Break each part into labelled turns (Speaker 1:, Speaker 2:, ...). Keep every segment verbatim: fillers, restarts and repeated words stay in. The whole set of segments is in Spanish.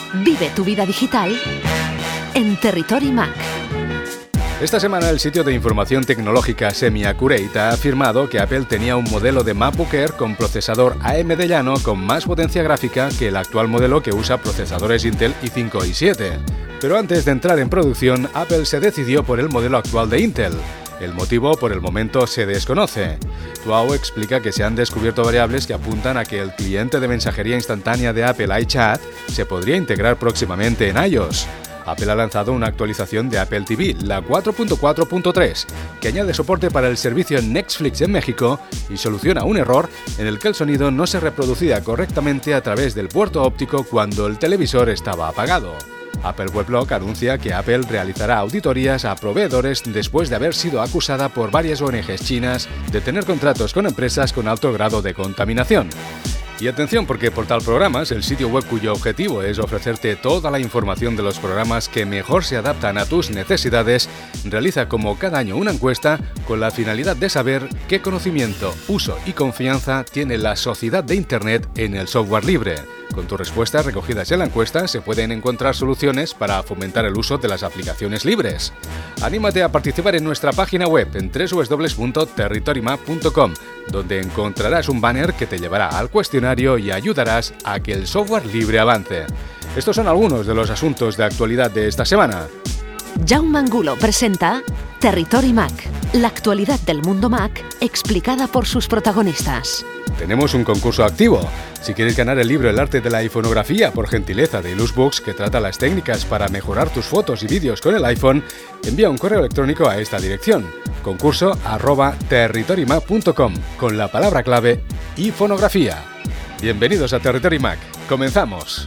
Speaker 1: Vive tu vida digital en Territory Mac.
Speaker 2: Esta semana el sitio de información tecnológica Semi-Accurate ha afirmado que Apple tenía un modelo de MacBook Air con procesador A M D llano con más potencia gráfica que el actual modelo que usa procesadores Intel i cinco y siete. Pero antes de entrar en producción, Apple se decidió por el modelo actual de Intel. El motivo, por el momento, se desconoce. Tuao explica que se han descubierto variables que apuntan a que el cliente de mensajería instantánea de Apple iChat se podría integrar próximamente en iOS. Apple ha lanzado una actualización de Apple T V, la cuatro punto cuatro punto tres, que añade soporte para el servicio Netflix en México y soluciona un error en el que el sonido no se reproducía correctamente a través del puerto óptico cuando el televisor estaba apagado. Apple Weblog anuncia que Apple realizará auditorías a proveedores después de haber sido acusada por varias O N Ges chinas de tener contratos con empresas con alto grado de contaminación. Y atención, porque Portal Programas, el sitio web cuyo objetivo es ofrecerte toda la información de los programas que mejor se adaptan a tus necesidades, realiza como cada año una encuesta con la finalidad de saber qué conocimiento, uso y confianza tiene la sociedad de Internet en el software libre. Con tus respuestas recogidas en la encuesta se pueden encontrar soluciones para fomentar el uso de las aplicaciones libres. Anímate a participar en nuestra página web en doble u doble u doble u punto territory map punto com, donde encontrarás un banner que te llevará al cuestionario y ayudarás a que el software libre avance. Estos son algunos de los asuntos de actualidad de esta semana.
Speaker 1: Jaume Angulo presenta Territory Mac, la actualidad del mundo Mac explicada por sus protagonistas.
Speaker 2: Tenemos un concurso activo. Si quieres ganar el libro El arte de la iPhonografía por gentileza de Ilusbooks, que trata las técnicas para mejorar tus fotos y vídeos con el iPhone, envía un correo electrónico a esta dirección: concurso arroba territory mac punto com con la palabra clave iPhonografía. Bienvenidos a Territory Mac. Comenzamos.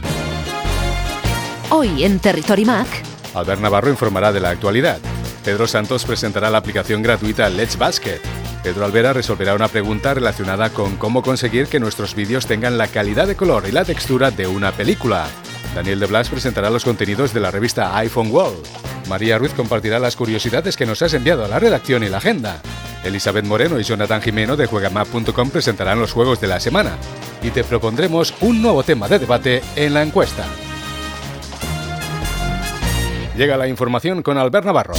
Speaker 1: Hoy en Territory Mac,
Speaker 2: Albert Navarro informará de la actualidad. Pedro Santos presentará la aplicación gratuita Let's Basket. Pedro Alvera resolverá una pregunta relacionada con cómo conseguir que nuestros vídeos tengan la calidad de color y la textura de una película. Daniel de Blas presentará los contenidos de la revista iPhone World. María Ruiz compartirá las curiosidades que nos has enviado a la redacción y la agenda. Elizabeth Moreno y Jonathan Jimeno de juegamap punto com presentarán los juegos de la semana. Y te propondremos un nuevo tema de debate en la encuesta. Llega la información con Albert Navarro.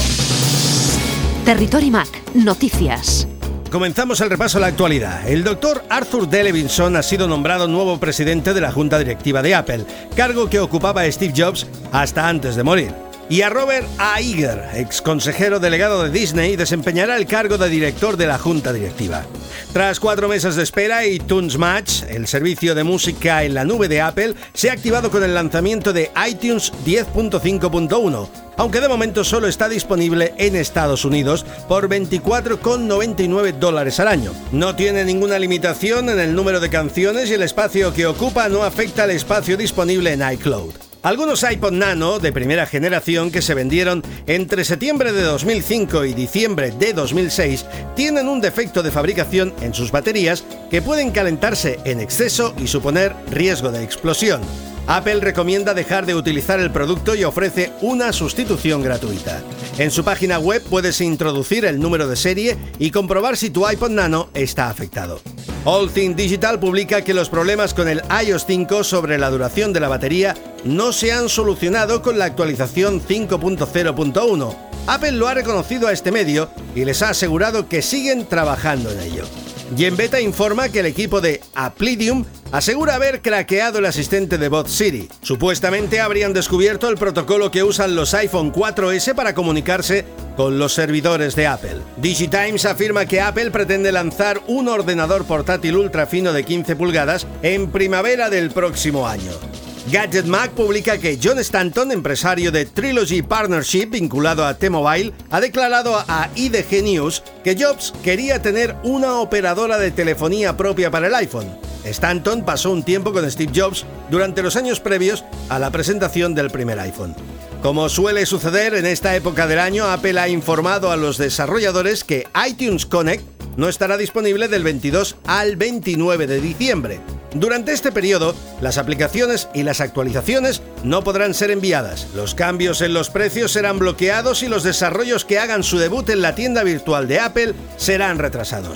Speaker 1: Territory Mac, noticias.
Speaker 3: Comenzamos el repaso a la actualidad. El doctor Arthur D. Levinson ha sido nombrado nuevo presidente de la Junta Directiva de Apple, cargo que ocupaba Steve Jobs hasta antes de morir. Y a Robert A. Iger, ex consejero delegado de Disney, desempeñará el cargo de director de la Junta Directiva. Tras cuatro meses de espera, iTunes Match, el servicio de música en la nube de Apple, se ha activado con el lanzamiento de iTunes diez punto cinco punto uno, aunque de momento solo está disponible en Estados Unidos por veinticuatro con noventa y nueve dólares al año. No tiene ninguna limitación en el número de canciones y el espacio que ocupa no afecta al espacio disponible en iCloud. Algunos iPod Nano de primera generación que se vendieron entre septiembre de dos mil cinco y diciembre de dos mil seis tienen un defecto de fabricación en sus baterías que pueden calentarse en exceso y suponer riesgo de explosión. Apple recomienda dejar de utilizar el producto y ofrece una sustitución gratuita. En su página web puedes introducir el número de serie y comprobar si tu iPod Nano está afectado. All Things Digital publica que los problemas con el iOS cinco sobre la duración de la batería no se han solucionado con la actualización cinco punto cero punto uno. Apple lo ha reconocido a este medio y les ha asegurado que siguen trabajando en ello. GenBeta informa que el equipo de Applidium asegura haber craqueado el asistente de voz Siri. Supuestamente habrían descubierto el protocolo que usan los iPhone cuatro ese para comunicarse con los servidores de Apple. DigiTimes afirma que Apple pretende lanzar un ordenador portátil ultra fino de quince pulgadas en primavera del próximo año. Gadget Mag publica que John Stanton, empresario de Trilogy Partnership vinculado a T-Mobile, ha declarado a I D G News que Jobs quería tener una operadora de telefonía propia para el iPhone. Stanton pasó un tiempo con Steve Jobs durante los años previos a la presentación del primer iPhone. Como suele suceder en esta época del año, Apple ha informado a los desarrolladores que iTunes Connect no estará disponible del veintidós al veintinueve de diciembre. Durante este periodo, las aplicaciones y las actualizaciones no podrán ser enviadas, los cambios en los precios serán bloqueados y los desarrollos que hagan su debut en la tienda virtual de Apple serán retrasados.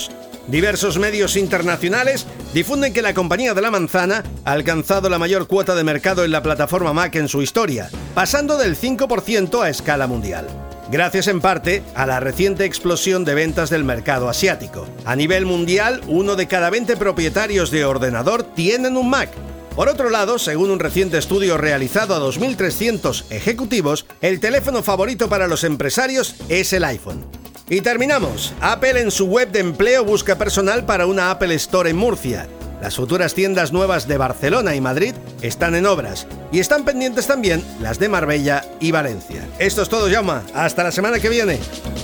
Speaker 3: Diversos medios internacionales difunden que la compañía de la manzana ha alcanzado la mayor cuota de mercado en la plataforma Mac en su historia, pasando del cinco por ciento a escala mundial. Gracias en parte a la reciente explosión de ventas del mercado asiático. A nivel mundial, uno de cada veinte propietarios de ordenador tienen un Mac. Por otro lado, según un reciente estudio realizado a dos mil trescientos ejecutivos, el teléfono favorito para los empresarios es el iPhone. Y terminamos. Apple en su web de empleo busca personal para una Apple Store en Murcia. Las futuras tiendas nuevas de Barcelona y Madrid están en obras y están pendientes también las de Marbella y Valencia. Esto es todo, Jaume. Hasta la semana que viene.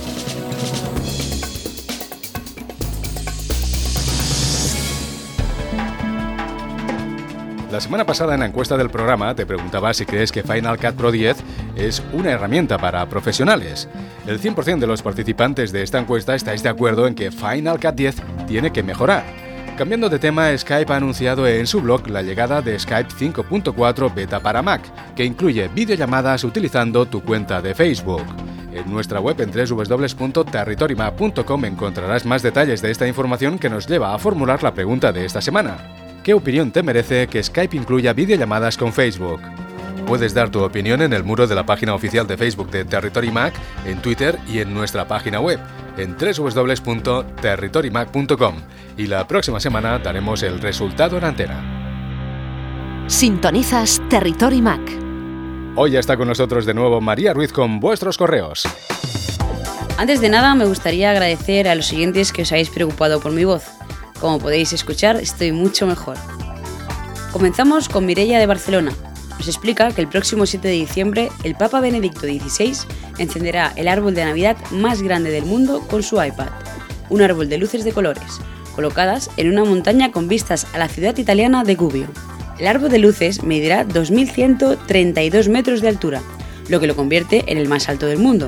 Speaker 2: La semana pasada en la encuesta del programa te preguntaba si crees que Final Cut Pro diez es una herramienta para profesionales. El cien por ciento de los participantes de esta encuesta estáis de acuerdo en que Final Cut diez tiene que mejorar. Cambiando de tema, Skype ha anunciado en su blog la llegada de Skype cinco punto cuatro Beta para Mac, que incluye videollamadas utilizando tu cuenta de Facebook. En nuestra web en doble u doble u doble u punto territorymac punto com encontrarás más detalles de esta información que nos lleva a formular la pregunta de esta semana. ¿Qué opinión te merece que Skype incluya videollamadas con Facebook? Puedes dar tu opinión en el muro de la página oficial de Facebook de Territory Mac, en Twitter y en nuestra página web, en doble u doble u doble u punto territorymac punto com. Y la próxima semana daremos el resultado en antena.
Speaker 1: Sintonizas Territory Mac.
Speaker 2: Hoy ya está con nosotros de nuevo María Ruiz con vuestros correos.
Speaker 4: Antes de nada, me gustaría agradecer a los siguientes que os habéis preocupado por mi voz. Como podéis escuchar, estoy mucho mejor. Comenzamos con Mireia de Barcelona. Nos explica que el próximo siete de diciembre el Papa Benedicto dieciséis encenderá el árbol de Navidad más grande del mundo con su iPad, un árbol de luces de colores, colocadas en una montaña con vistas a la ciudad italiana de Gubbio. El árbol de luces medirá dos mil ciento treinta y dos metros de altura, lo que lo convierte en el más alto del mundo.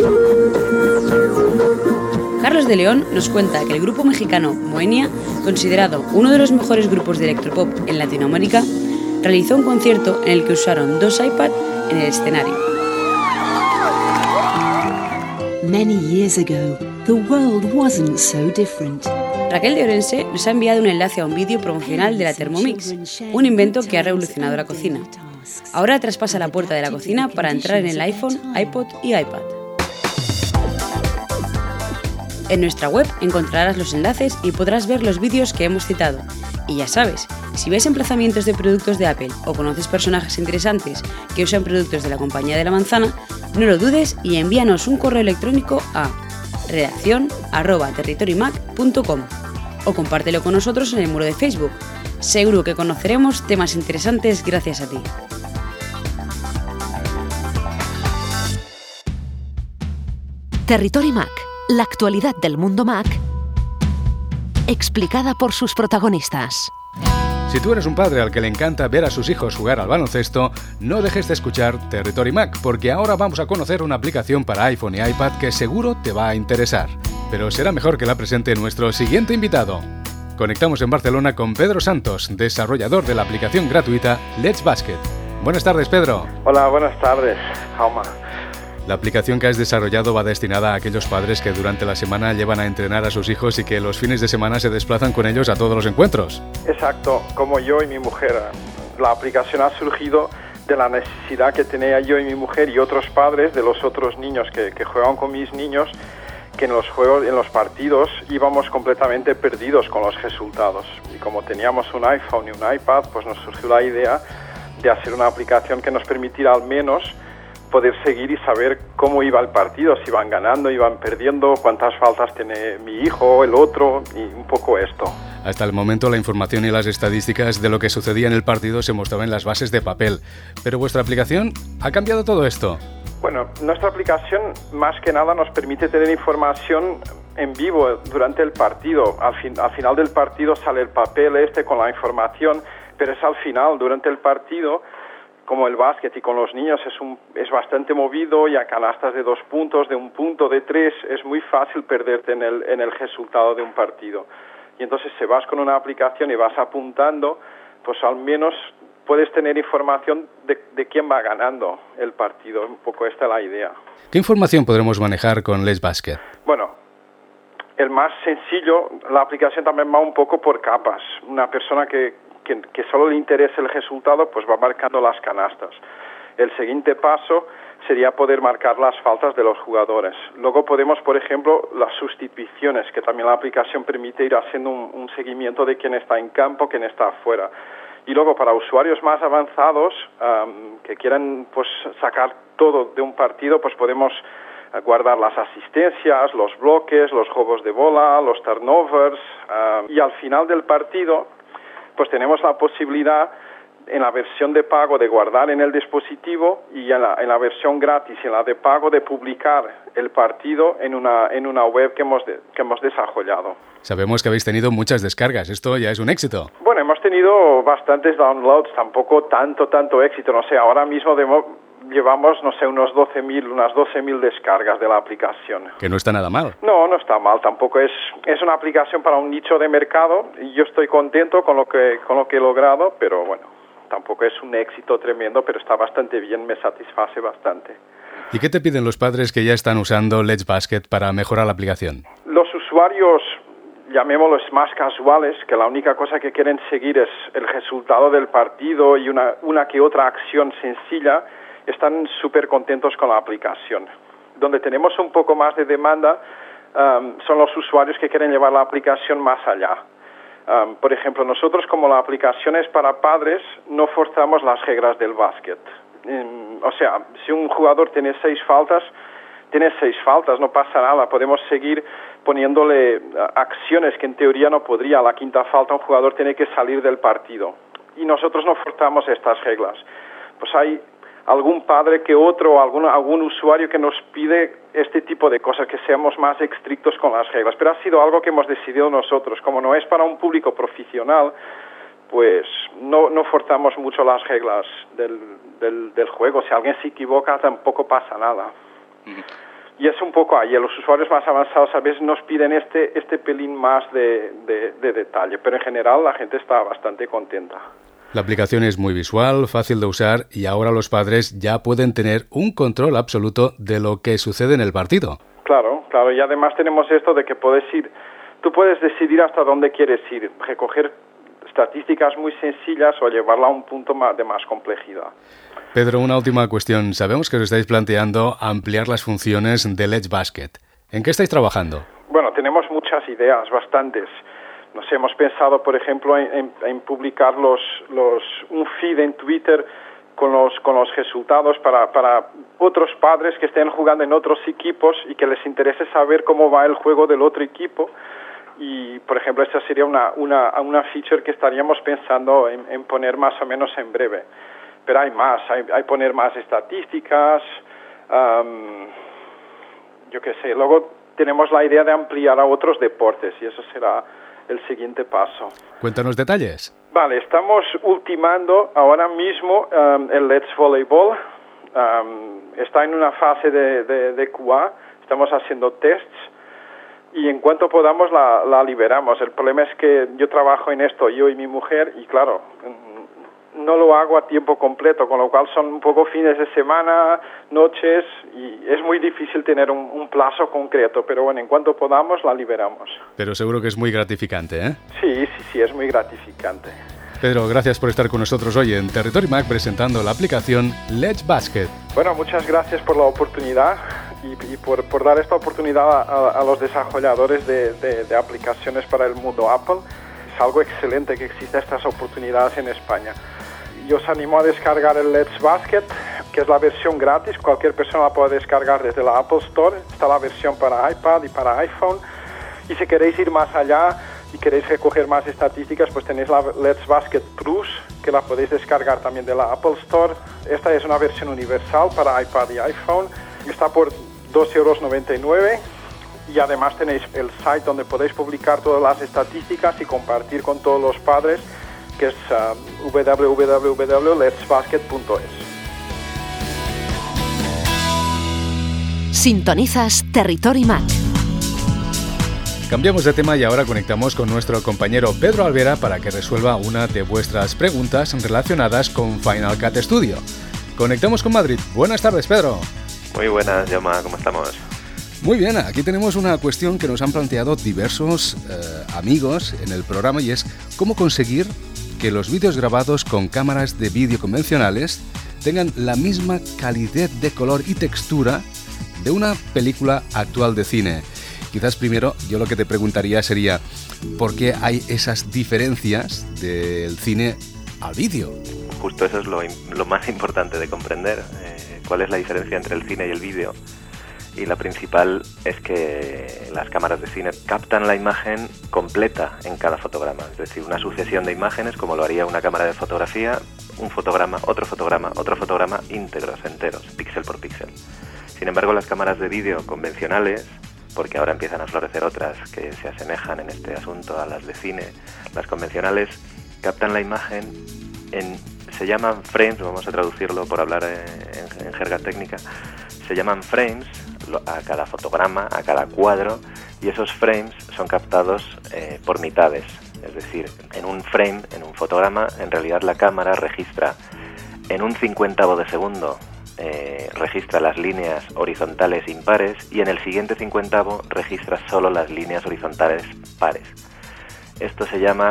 Speaker 4: Carlos de León nos cuenta que el grupo mexicano Moenia, considerado uno de los mejores grupos de electropop en Latinoamérica, realizó un concierto en el que usaron dos iPad en el escenario.
Speaker 5: Many years ago, the world wasn't so different.
Speaker 4: Raquel de Orense nos ha enviado un enlace a un vídeo promocional de la Thermomix, un invento que ha revolucionado la cocina. Ahora traspasa la puerta de la cocina para entrar en el iPhone, iPod y iPad. En nuestra web encontrarás los enlaces y podrás ver los vídeos que hemos citado. Y ya sabes, si ves emplazamientos de productos de Apple o conoces personajes interesantes que usan productos de la compañía de la manzana, no lo dudes y envíanos un correo electrónico a redacción arroba territorymac punto com o compártelo con nosotros en el muro de Facebook. Seguro que conoceremos temas interesantes gracias a ti.
Speaker 1: Territory Mac, la actualidad del mundo Mac, explicada por sus protagonistas.
Speaker 2: Si tú eres un padre al que le encanta ver a sus hijos jugar al baloncesto, no dejes de escuchar Territory Mac, porque ahora vamos a conocer una aplicación para iPhone y iPad que seguro te va a interesar. Pero será mejor que la presente nuestro siguiente invitado. Conectamos en Barcelona con Pedro Santos, desarrollador de la aplicación gratuita Let's Basket. Buenas tardes, Pedro.
Speaker 6: Hola, buenas tardes, Jaume.
Speaker 2: La aplicación que has desarrollado va destinada a aquellos padres que durante la semana llevan a entrenar a sus hijos y que los fines de semana se desplazan con ellos a todos los encuentros.
Speaker 6: Exacto, como yo y mi mujer. La aplicación ha surgido de la necesidad que tenía yo y mi mujer y otros padres de los otros niños que, que juegan con mis niños, que en los juegos, en los partidos íbamos completamente perdidos con los resultados. Y como teníamos un iPhone y un iPad, pues nos surgió la idea de hacer una aplicación que nos permitiera al menos poder seguir y saber cómo iba el partido, si iban ganando, iban perdiendo, cuántas faltas tiene mi hijo, el otro, y un poco esto.
Speaker 2: Hasta el momento la información y las estadísticas de lo que sucedía en el partido se mostraban en las bases de papel, pero vuestra aplicación ha cambiado todo esto.
Speaker 6: Bueno, nuestra aplicación más que nada nos permite tener información en vivo durante el partido. Al, fin, al final del partido sale el papel este con la información, pero es al final, durante el partido, como el básquet y con los niños es, un, es bastante movido y a canastas de dos puntos, de un punto, de tres, es muy fácil perderte en el, en el resultado de un partido. Y entonces si vas con una aplicación y vas apuntando, pues al menos puedes tener información de, de quién va ganando el partido. Un poco esta es la idea.
Speaker 2: ¿Qué información podremos manejar con Let's Basket?
Speaker 6: Bueno, el más sencillo, la aplicación también va un poco por capas. Una persona que, que, que solo le interese el resultado, pues va marcando las canastas. El siguiente paso sería poder marcar las faltas de los jugadores. Luego podemos, por ejemplo, las sustituciones, que también la aplicación permite ir haciendo un, un seguimiento de quién está en campo, quién está afuera. Y luego para usuarios más avanzados um, que quieran pues sacar todo de un partido, pues podemos uh, guardar las asistencias, los bloques, los juegos de bola, los turnovers, uh, y al final del partido pues tenemos la posibilidad en la versión de pago de guardar en el dispositivo y en la, en la versión gratis y en la de pago de publicar el partido en una, en una web que hemos, de, que hemos desarrollado.
Speaker 2: Sabemos que habéis tenido muchas descargas, esto ya es un éxito.
Speaker 6: Bueno, hemos tenido bastantes downloads, tampoco tanto, tanto éxito, no sé, ahora mismo de, llevamos, no sé, unos doce mil, unas doce mil descargas de la aplicación.
Speaker 2: Que no está nada mal.
Speaker 6: No, no está mal, tampoco es, es una aplicación para un nicho de mercado y yo estoy contento con lo que, con lo que he logrado, pero bueno, tampoco es un éxito tremendo, pero está bastante bien, me satisface bastante.
Speaker 2: ¿Y qué te piden los padres que ya están usando Let's Basket para mejorar la aplicación?
Speaker 6: Los usuarios, llamémoslos más casuales, que la única cosa que quieren seguir es el resultado del partido y una, una que otra acción sencilla, están súper contentos con la aplicación. Donde tenemos un poco más de demanda um, son los usuarios que quieren llevar la aplicación más allá. Um, por ejemplo, nosotros, como la aplicación es para padres, no forzamos las reglas del básquet. Um, o sea, si un jugador tiene seis faltas, tiene seis faltas, no pasa nada. Podemos seguir poniéndole uh, acciones que en teoría no podría. A la quinta falta un jugador tiene que salir del partido. Y nosotros no forzamos estas reglas. Pues hay algún padre que otro, algún, algún usuario que nos pide este tipo de cosas, que seamos más estrictos con las reglas. Pero ha sido algo que hemos decidido nosotros. Como no es para un público profesional, pues no, no forzamos mucho las reglas del, del, del juego. Si alguien se equivoca, tampoco pasa nada. Mm. Y es un poco ahí. Los usuarios más avanzados a veces nos piden este, este pelín más de, de, de detalle. Pero en general la gente está bastante contenta.
Speaker 2: La aplicación es muy visual, fácil de usar y ahora los padres ya pueden tener un control absoluto de lo que sucede en el partido.
Speaker 6: Claro, claro. Y además tenemos esto de que puedes ir, tú puedes decidir hasta dónde quieres ir, recoger estadísticas muy sencillas o llevarla a un punto más de más complejidad.
Speaker 2: Pedro, una última cuestión. Sabemos que os estáis planteando ampliar las funciones de Let's Basket. ¿En qué estáis trabajando?
Speaker 6: Bueno, tenemos muchas ideas, bastantes. Nos hemos pensado, por ejemplo, en, en, en publicar los, los, un feed en Twitter con los, con los resultados para, para otros padres que estén jugando en otros equipos y que les interese saber cómo va el juego del otro equipo. Y, por ejemplo, esta sería una, una, una feature que estaríamos pensando en, en poner más o menos en breve. Pero hay más, hay, hay poner más estadísticas, um, yo qué sé. Luego tenemos la idea de ampliar a otros deportes y eso será el siguiente paso.
Speaker 2: Cuéntanos detalles.
Speaker 6: Vale, estamos ultimando ahora mismo um, el Let's Volleyball. Um, está en una fase de, de, de Q A, estamos haciendo tests y en cuanto podamos la, la liberamos. El problema es que yo trabajo en esto, yo y mi mujer, y claro, no lo hago a tiempo completo, con lo cual son un poco fines de semana, noches, y es muy difícil tener un, un plazo concreto, pero bueno, en cuanto podamos la liberamos.
Speaker 2: Pero seguro que es muy gratificante, ¿eh?
Speaker 6: Sí, sí, sí, es muy gratificante.
Speaker 2: Pedro, gracias por estar con nosotros hoy en Territory Mac presentando la aplicación Let's Basket.
Speaker 6: Bueno, muchas gracias por la oportunidad y, y por, por dar esta oportunidad a, a los desarrolladores de, de, de aplicaciones para el mundo Apple. Es algo excelente que existan estas oportunidades en España. Yo os animo a descargar el Let's Basket, que es la versión gratis. Cualquier persona la puede descargar desde la Apple Store. Está la versión para iPad y para iPhone. Y si queréis ir más allá y queréis recoger más estadísticas, pues tenéis la Let's Basket Plus, que la podéis descargar también de la Apple Store. Esta es una versión universal para iPad y iPhone. Está por dos euros noventa y nueve. Y además tenéis el site donde podéis publicar todas las estadísticas y compartir con todos los padres, que es uh, w w w punto lets basket punto es.
Speaker 1: Sintonizas Territory Mac.
Speaker 2: Cambiamos de tema y ahora conectamos con nuestro compañero Pedro Alvera para que resuelva una de vuestras preguntas relacionadas con Final Cut Studio. Conectamos con Madrid. Buenas tardes, Pedro.
Speaker 7: Muy buenas, Jaume, ¿cómo estamos?
Speaker 2: Muy bien, aquí tenemos una cuestión que nos han planteado diversos eh, amigos en el programa y es cómo conseguir que los vídeos grabados con cámaras de vídeo convencionales tengan la misma calidad de color y textura de una película actual de cine. Quizás primero yo lo que te preguntaría sería ¿por qué hay esas diferencias del cine al vídeo?
Speaker 7: Justo eso es lo, lo más importante de comprender, eh, cuál es la diferencia entre el cine y el vídeo. Y la principal es que las cámaras de cine captan la imagen completa en cada fotograma, es decir, una sucesión de imágenes como lo haría una cámara de fotografía, un fotograma, otro fotograma, otro fotograma, íntegros, enteros, píxel por píxel. Sin embargo, las cámaras de vídeo convencionales, porque ahora empiezan a florecer otras que se asemejan en este asunto a las de cine, las convencionales captan la imagen en, se llaman frames, vamos a traducirlo por hablar en, en jerga técnica, se llaman frames a cada fotograma, a cada cuadro, y esos frames son captados eh, por mitades. Es decir, en un frame, en un fotograma, en realidad la cámara registra en un cincuentavo de segundo, eh, registra las líneas horizontales impares y en el siguiente cincuentavo registra solo las líneas horizontales pares. Esto se llama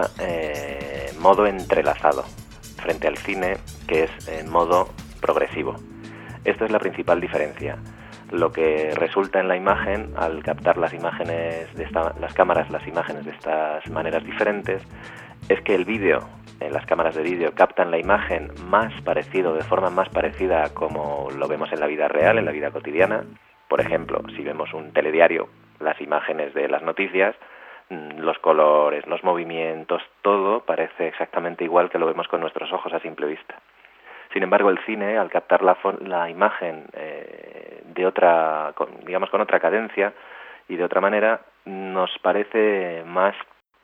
Speaker 7: eh, modo entrelazado, frente al cine, que es eh, modo progresivo. Esta es la principal diferencia. Lo que resulta en la imagen, al captar las imágenes de esta, las cámaras, las imágenes de estas maneras diferentes, es que el vídeo, eh, las cámaras de vídeo captan la imagen más parecido, de forma más parecida a como lo vemos en la vida real, en la vida cotidiana. Por ejemplo, si vemos un telediario, las imágenes de las noticias, los colores, los movimientos, todo parece exactamente igual que lo vemos con nuestros ojos a simple vista. Sin embargo, el cine, al captar la, la imagen eh, de otra, con, digamos, con otra cadencia y de otra manera, nos parece más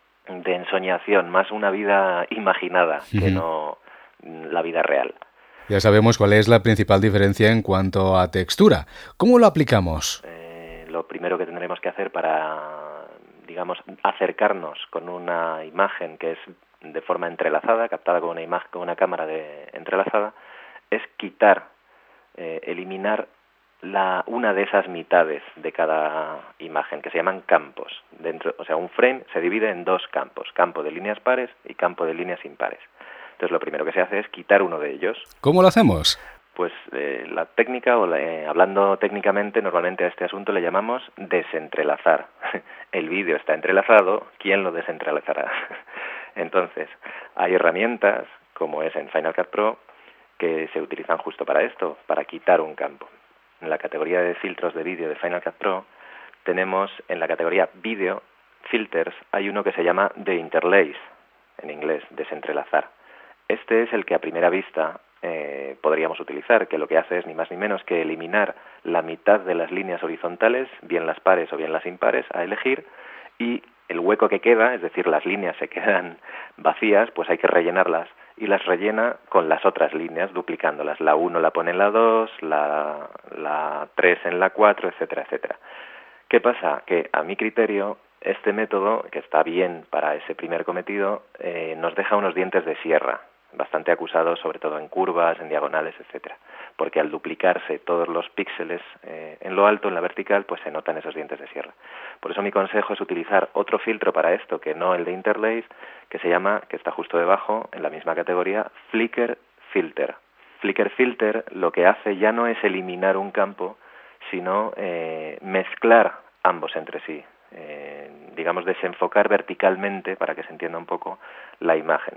Speaker 7: de ensoñación, más una vida imaginada que uh-huh. no la vida real.
Speaker 2: Ya sabemos cuál es la principal diferencia en cuanto a textura. ¿Cómo lo aplicamos?
Speaker 7: Eh, lo primero que tendremos que hacer para, digamos, acercarnos con una imagen que es de forma entrelazada, captada con una imagen, con una cámara de entrelazada, es quitar, eh, eliminar la, una de esas mitades de cada imagen, que se llaman campos. Dentro, o sea, un frame se divide en dos campos, campo de líneas pares y campo de líneas impares. Entonces, lo primero que se hace es quitar uno de ellos.
Speaker 2: ¿Cómo lo hacemos?
Speaker 7: Pues eh, la técnica, o la, eh, hablando técnicamente, normalmente a este asunto le llamamos desentrelazar. El vídeo está entrelazado, ¿quién lo desentrelazará? Entonces, hay herramientas, como es en Final Cut Pro, que se utilizan justo para esto, para quitar un campo. En la categoría de filtros de vídeo de Final Cut Pro, tenemos en la categoría Video Filters, hay uno que se llama Deinterlace, en inglés, desentrelazar. Este es el que a primera vista eh, podríamos utilizar, que lo que hace es ni más ni menos que eliminar la mitad de las líneas horizontales, bien las pares o bien las impares, a elegir, y el hueco que queda, es decir, las líneas se quedan vacías, pues hay que rellenarlas, y las rellena con las otras líneas, duplicándolas. La uno la pone en la dos, la, la tres en la cuatro, etcétera, etcétera. ¿Qué pasa? Que a mi criterio, este método, que está bien para ese primer cometido, eh, nos deja unos dientes de sierra, bastante acusados, sobre todo en curvas, en diagonales, etcétera, porque al duplicarse todos los píxeles eh, en lo alto, en la vertical, pues se notan esos dientes de sierra. Por eso mi consejo es utilizar otro filtro para esto, que no el de Interlace, que se llama, que está justo debajo, en la misma categoría, Flicker Filter. Flicker Filter lo que hace ya no es eliminar un campo, sino eh, mezclar ambos entre sí, eh, digamos desenfocar verticalmente, para que se entienda un poco, la imagen.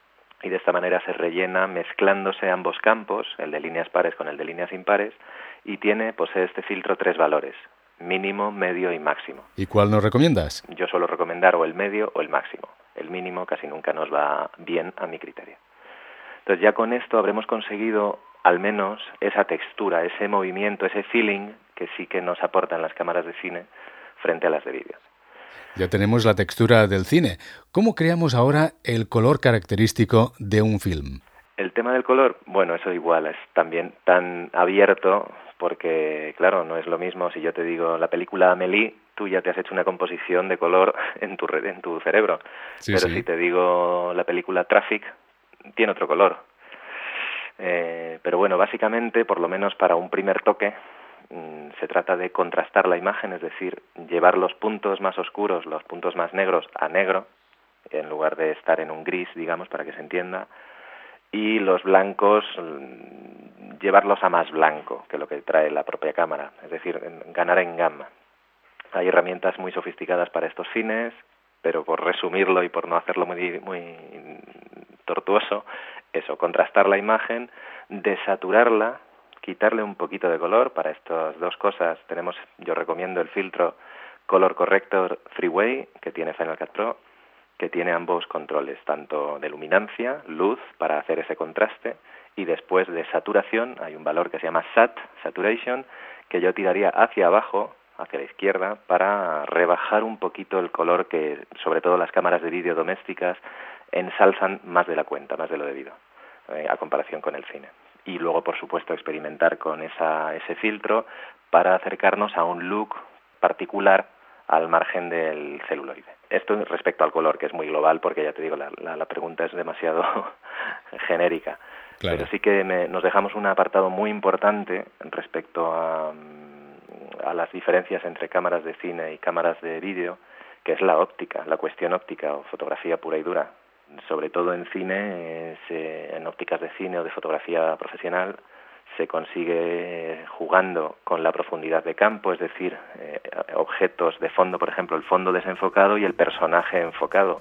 Speaker 7: Y de esta manera se rellena mezclándose ambos campos, el de líneas pares con el de líneas impares, y tiene, posee este filtro tres valores, mínimo, medio y máximo.
Speaker 2: ¿Y cuál nos recomiendas?
Speaker 7: Yo suelo recomendar o el medio o el máximo. El mínimo casi nunca nos va bien a mi criterio. Entonces ya con esto habremos conseguido al menos esa textura, ese movimiento, ese feeling que sí que nos aportan las cámaras de cine frente a las de vídeo.
Speaker 2: Ya tenemos la textura del cine. ¿Cómo creamos ahora el color característico de un film?
Speaker 7: El tema del color, bueno, eso igual es también tan abierto porque, claro, no es lo mismo si yo te digo la película Amélie, tú ya te has hecho una composición de color en tu, en tu cerebro. Sí, Pero sí. Si te digo la película Traffic, tiene otro color. Eh, pero bueno, básicamente, por lo menos para un primer toque, mmm, se trata de contrastar la imagen, es decir, llevar los puntos más oscuros, los puntos más negros a negro, en lugar de estar en un gris, digamos, para que se entienda, y los blancos mmm, llevarlos a más blanco, que lo que trae la propia cámara, es decir, en, ganar en gama. Hay herramientas muy sofisticadas para estos fines, pero por resumirlo y por no hacerlo muy, muy tortuoso, eso, contrastar la imagen, desaturarla, quitarle un poquito de color. Para estas dos cosas tenemos, yo recomiendo el filtro Color Corrector Freeway, que tiene Final Cut Pro, que tiene ambos controles, tanto de luminancia, luz, para hacer ese contraste, y después de saturación, hay un valor que se llama Sat, Saturation, que yo tiraría hacia abajo, hacia la izquierda, para rebajar un poquito el color que, sobre todo las cámaras de vídeo domésticas, ensalzan más de la cuenta, más de lo debido, eh, a comparación con el cine. Y luego, por supuesto, experimentar con esa, ese filtro para acercarnos a un look particular al margen del celuloide. Esto respecto al color, que es muy global, porque ya te digo, la, la, la pregunta es demasiado genérica. Claro. Pero sí que me, nos dejamos un apartado muy importante respecto a, a las diferencias entre cámaras de cine y cámaras de vídeo, que es la óptica, la cuestión óptica o fotografía pura y dura. Sobre todo en cine, se, en ópticas de cine o de fotografía profesional, se consigue jugando con la profundidad de campo, es decir, eh, objetos de fondo, por ejemplo, el fondo desenfocado y el personaje enfocado.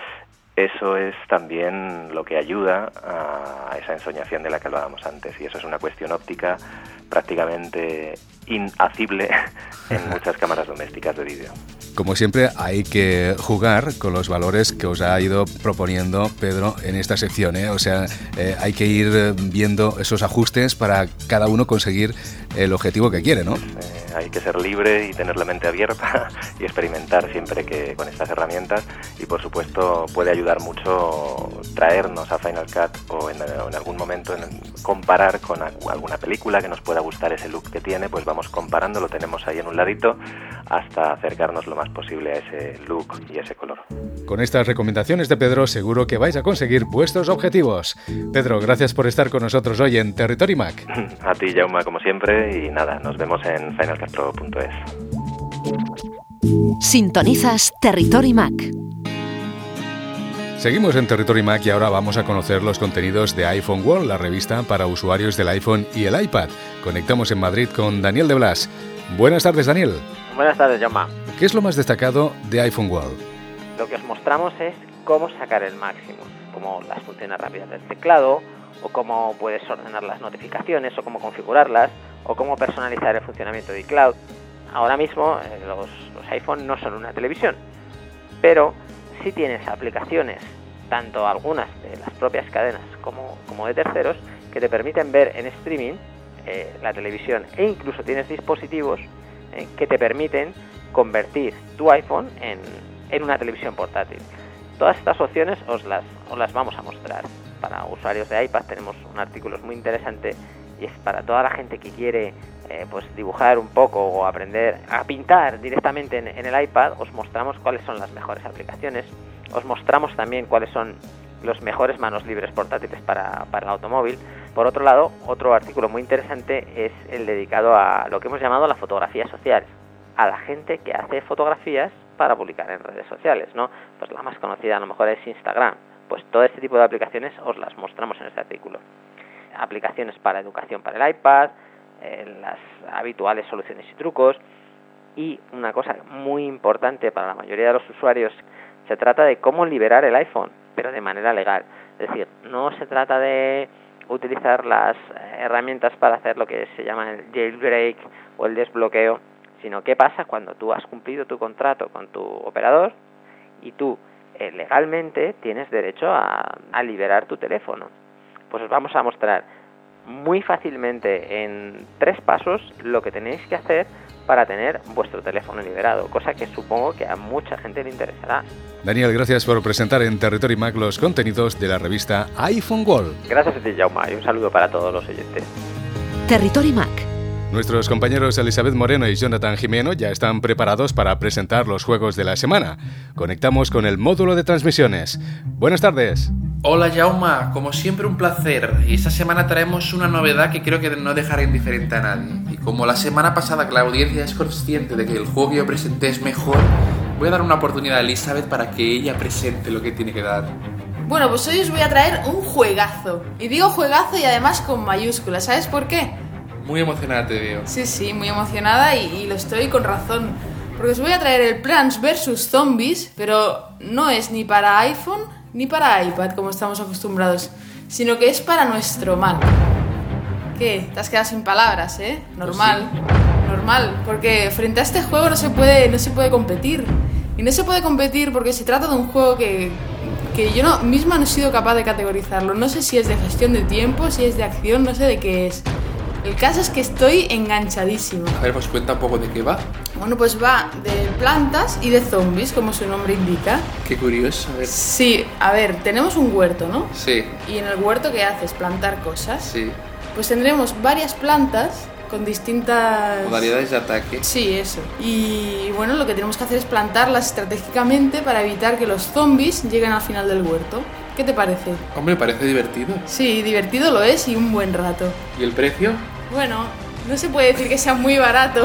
Speaker 7: Eso es también lo que ayuda a esa ensoñación de la que hablábamos antes, y eso es una cuestión óptica prácticamente inacible en muchas cámaras domésticas de vídeo.
Speaker 2: Como siempre, hay que jugar con los valores que os ha ido proponiendo Pedro en esta sección, ¿eh? O sea, eh, hay que ir viendo esos ajustes para cada uno conseguir el objetivo que quiere, ¿no?
Speaker 7: Eh, hay que ser libre y tener la mente abierta y experimentar siempre que con estas herramientas, y por supuesto puede ayudar mucho traernos a Final Cut o en, en algún momento en, comparar con alguna película que nos pueda gustar ese look que tiene, pues vamos comparando, lo tenemos ahí en un ladito, hasta acercarnos lo más posible a ese look y ese color.
Speaker 2: Con estas recomendaciones de Pedro seguro que vais a conseguir vuestros objetivos. Pedro, gracias por estar con nosotros hoy en Territory Mac.
Speaker 7: A ti, Jaume, como siempre, y nada, nos vemos en final cut pro punto es.
Speaker 1: Sintonizas Territory Mac.
Speaker 2: Seguimos en Territory Mac y ahora vamos a conocer los contenidos de iPhone World, la revista para usuarios del iPhone y el iPad. Conectamos en Madrid con Daniel de Blas. Buenas tardes, Daniel.
Speaker 8: Buenas tardes, Jaume.
Speaker 2: ¿Qué es lo más destacado de iPhone World?
Speaker 8: Lo que os mostramos es cómo sacar el máximo, como las funciones rápidas del teclado, o cómo puedes ordenar las notificaciones, o cómo configurarlas, o cómo personalizar el funcionamiento de iCloud. Ahora mismo eh, los, los iPhone no son una televisión, pero sí tienes aplicaciones, tanto algunas de las propias cadenas como, como de terceros, que te permiten ver en streaming eh, la televisión, e incluso tienes dispositivos eh, que te permiten convertir tu iPhone en, en una televisión portátil. Todas estas opciones os las, os las vamos a mostrar. Para usuarios de iPad tenemos un artículo muy interesante, y es para toda la gente que quiere eh, pues dibujar un poco o aprender a pintar directamente en, en el iPad. Os mostramos cuáles son las mejores aplicaciones, os mostramos también cuáles son los mejores manos libres portátiles para, para el automóvil. Por otro lado, otro artículo muy interesante es el dedicado a lo que hemos llamado la fotografía social, a la gente que hace fotografías para publicar en redes sociales, ¿no? Pues la más conocida a lo mejor es Instagram. Pues todo este tipo de aplicaciones os las mostramos en este artículo. Aplicaciones para educación para el iPad, eh, las habituales soluciones y trucos, y una cosa muy importante para la mayoría de los usuarios, se trata de cómo liberar el iPhone, pero de manera legal. Es decir, no se trata de utilizar las herramientas para hacer lo que se llama el jailbreak o el desbloqueo, sino qué pasa cuando tú has cumplido tu contrato con tu operador y tú eh, legalmente tienes derecho a, a liberar tu teléfono. Pues os vamos a mostrar muy fácilmente en tres pasos lo que tenéis que hacer para tener vuestro teléfono liberado, cosa que supongo que a mucha gente le interesará.
Speaker 2: Daniel, gracias por presentar en Territory Mac los contenidos de la revista iPhone World.
Speaker 8: Gracias a ti, Jaume, y un saludo para todos los oyentes.
Speaker 1: Territory Mac.
Speaker 2: Nuestros compañeros Elizabeth Moreno y Jonathan Jimeno ya están preparados para presentar los juegos de la semana. Conectamos con el módulo de transmisiones. Buenas tardes.
Speaker 9: Hola Jauma, como siempre un placer. Y esta semana traemos una novedad que creo que no dejará indiferente a nadie. Y como la semana pasada que la audiencia es consciente de que el juego que yo presenté es mejor, voy a dar una oportunidad a Elizabeth para que ella presente lo que tiene que dar.
Speaker 10: Bueno, pues hoy os voy a traer un juegazo. Y digo juegazo y además con mayúsculas. ¿Sabes por qué?
Speaker 9: Muy emocionada te veo.
Speaker 10: Sí, sí, muy emocionada y, y lo estoy con razón. Porque os voy a traer el Plants versus. Zombies, pero no es ni para iPhone ni para iPad, como estamos acostumbrados, sino que es para nuestro Mac. ¿Qué? Te has quedado sin palabras, ¿eh? Normal,
Speaker 9: pues sí.
Speaker 10: normal, porque frente a este juego no se puede, no se puede competir. Y no se puede competir porque se trata de un juego que, que yo no, misma no he sido capaz de categorizarlo. No sé si es de gestión de tiempo, si es de acción, no sé de qué es. El caso es que estoy enganchadísimo.
Speaker 9: A ver, pues cuenta un poco de qué va.
Speaker 10: Bueno, pues va de plantas y de zombies, como su nombre indica.
Speaker 9: Qué curioso, a ver.
Speaker 10: Sí, a ver, tenemos un huerto, ¿no?
Speaker 9: Sí.
Speaker 10: Y en el huerto, ¿qué haces? Plantar cosas.
Speaker 9: Sí.
Speaker 10: Pues tendremos varias plantas con distintas...
Speaker 9: modalidades de ataque.
Speaker 10: Sí, eso. Y bueno, lo que tenemos que hacer es plantarlas estratégicamente para evitar que los zombies lleguen al final del huerto. ¿Qué te parece?
Speaker 9: Hombre, parece divertido.
Speaker 10: Sí, divertido lo es y un buen rato.
Speaker 9: ¿Y el precio?
Speaker 10: Bueno, no se puede decir que sea muy barato.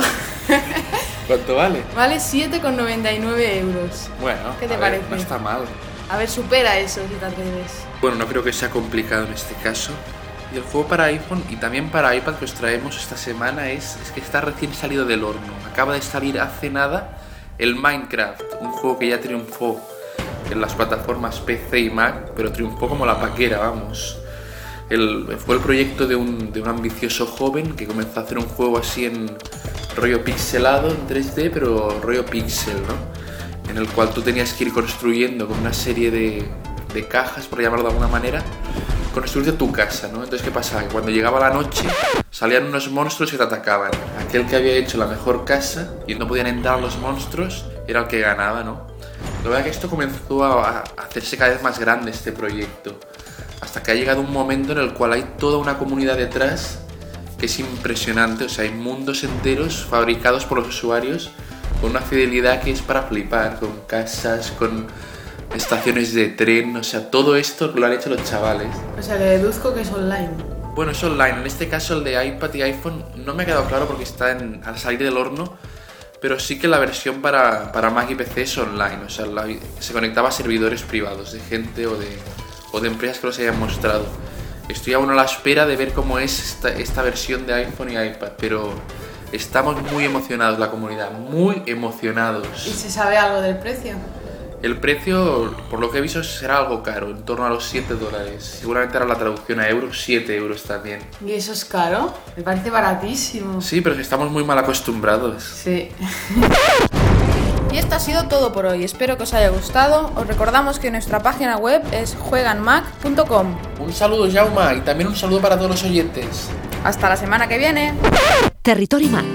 Speaker 9: ¿Cuánto vale?
Speaker 10: Vale siete con noventa y nueve euros.
Speaker 9: Bueno,
Speaker 10: ¿qué te
Speaker 9: a
Speaker 10: parece?
Speaker 9: Ver, no está mal.
Speaker 10: A ver, supera eso si te atreves.
Speaker 9: Bueno, no creo que sea complicado en este caso. Y el juego para iPhone y también para iPad que os traemos esta semana es, es que está recién salido del horno. Acaba de salir hace nada el Minecraft, un juego que ya triunfó en las plataformas P C y Mac, pero triunfó como la paquera, vamos. El, fue el proyecto de un, de un ambicioso joven que comenzó a hacer un juego así en rollo pixelado, en tres D, pero rollo pixel, ¿no? En el cual tú tenías que ir construyendo con una serie de, de cajas, por llamarlo de alguna manera, construir tu casa, ¿no? Entonces, ¿qué pasaba? Que cuando llegaba la noche salían unos monstruos que te atacaban. Aquel que había hecho la mejor casa y no podían entrar los monstruos era el que ganaba, ¿no? La verdad es que esto comenzó a hacerse cada vez más grande, este proyecto, hasta que ha llegado un momento en el cual hay toda una comunidad detrás que es impresionante. O sea, hay mundos enteros fabricados por los usuarios con una fidelidad que es para flipar, con casas, con estaciones de tren, o sea, todo esto lo han hecho los chavales.
Speaker 10: O sea, le deduzco que es online.
Speaker 9: Bueno, es online, en este caso el de iPad y iPhone no me ha quedado claro porque está en, al salir del horno, pero sí que la versión para, para Mac y P C es online, o sea, la, se conectaba a servidores privados de gente o de, o de empresas que los hayan mostrado. Estoy aún a la espera de ver cómo es esta, esta versión de iPhone y iPad, pero estamos muy emocionados, la comunidad, muy emocionados.
Speaker 10: ¿Y se sabe algo del precio?
Speaker 9: El precio, por lo que he visto, será algo caro, en torno a los siete dólares. Seguramente hará la traducción a euros, siete euros también.
Speaker 10: ¿Y eso es caro? Me parece baratísimo.
Speaker 9: Sí, pero estamos muy mal acostumbrados.
Speaker 10: Sí. Y esto ha sido todo por hoy. Espero que os haya gustado. Os recordamos que nuestra página web es juegan mac punto com.
Speaker 9: Un saludo, Jauma, y también un saludo para todos los oyentes.
Speaker 10: Hasta la semana que viene.
Speaker 1: Territory Mac.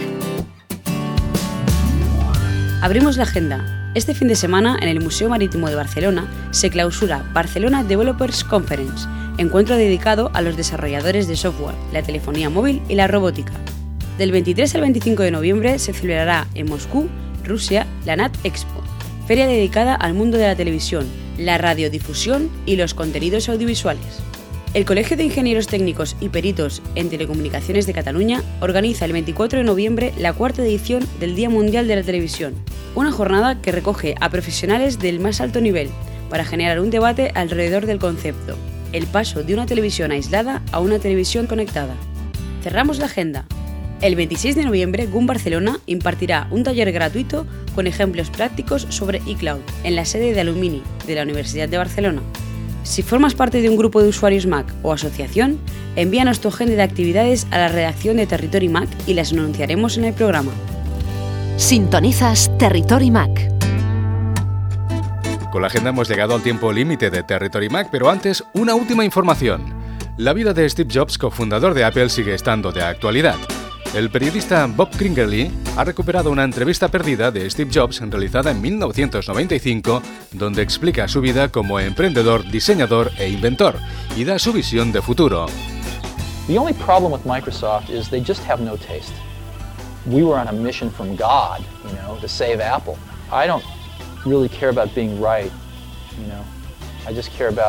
Speaker 4: Abrimos la agenda. Este fin de semana, en el Museo Marítimo de Barcelona, se clausura Barcelona Developers Conference, encuentro dedicado a los desarrolladores de software, la telefonía móvil y la robótica. Del veintitrés al veinticinco de noviembre se celebrará en Moscú, Rusia, la N A T Expo, feria dedicada al mundo de la televisión, la radiodifusión y los contenidos audiovisuales. El Colegio de Ingenieros Técnicos y Peritos en Telecomunicaciones de Cataluña organiza el veinticuatro de noviembre la cuarta edición del Día Mundial de la Televisión, una jornada que recoge a profesionales del más alto nivel para generar un debate alrededor del concepto, el paso de una televisión aislada a una televisión conectada. Cerramos la agenda. El veintiséis de noviembre, G U M Barcelona impartirá un taller gratuito con ejemplos prácticos sobre iCloud en la sede de Alumini de la Universidad de Barcelona. Si formas parte de un grupo de usuarios Mac o asociación, envíanos tu agenda de actividades a la redacción de Territory Mac y las anunciaremos en el programa.
Speaker 1: Sintonizas Territory Mac.
Speaker 2: Con la agenda hemos llegado al tiempo límite de Territory Mac, pero antes, una última información. La vida de Steve Jobs, cofundador de Apple, sigue estando de actualidad. El periodista Bob Cringerly ha recuperado una entrevista perdida de Steve Jobs realizada en mil novecientos noventa y cinco, donde explica su vida como emprendedor, diseñador e inventor y da su visión de futuro.
Speaker 11: The only problem with Microsoft is they just have no taste. We were on a mission from God, you know, to save Apple. I don't really care about being right, you know. I just care about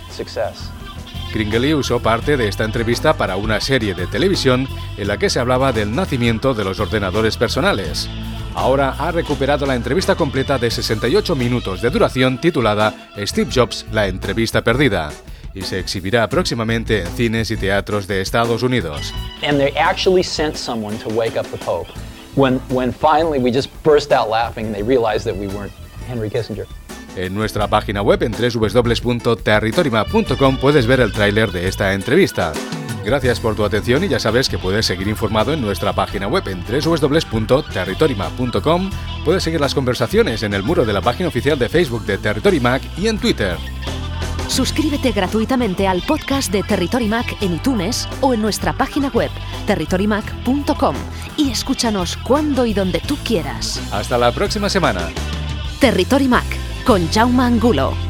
Speaker 11: success.
Speaker 2: Kringley usó parte de esta entrevista para una serie de televisión en la que se hablaba del nacimiento de los ordenadores personales. Ahora ha recuperado la entrevista completa de sesenta y ocho minutos de duración titulada Steve Jobs, la entrevista perdida, y se exhibirá próximamente en cines y teatros de Estados Unidos.
Speaker 11: And they actually sent someone to wake up the Pope. When, when finally we just burst out laughing and they realized that we weren't Henry Kissinger.
Speaker 2: En nuestra página web en doble u doble u doble u punto territorymap punto com puedes ver el tráiler de esta entrevista. Gracias por tu atención y ya sabes que puedes seguir informado en nuestra página web en doble u doble u doble u punto territorymap punto com. Puedes seguir las conversaciones en el muro de la página oficial de Facebook de Territory Mac y en Twitter.
Speaker 1: Suscríbete gratuitamente al podcast de Territory Mac en iTunes o en nuestra página web territory mac punto com y escúchanos cuando y donde tú quieras.
Speaker 2: Hasta la próxima semana.
Speaker 1: Territory Mac con Jaume Angulo.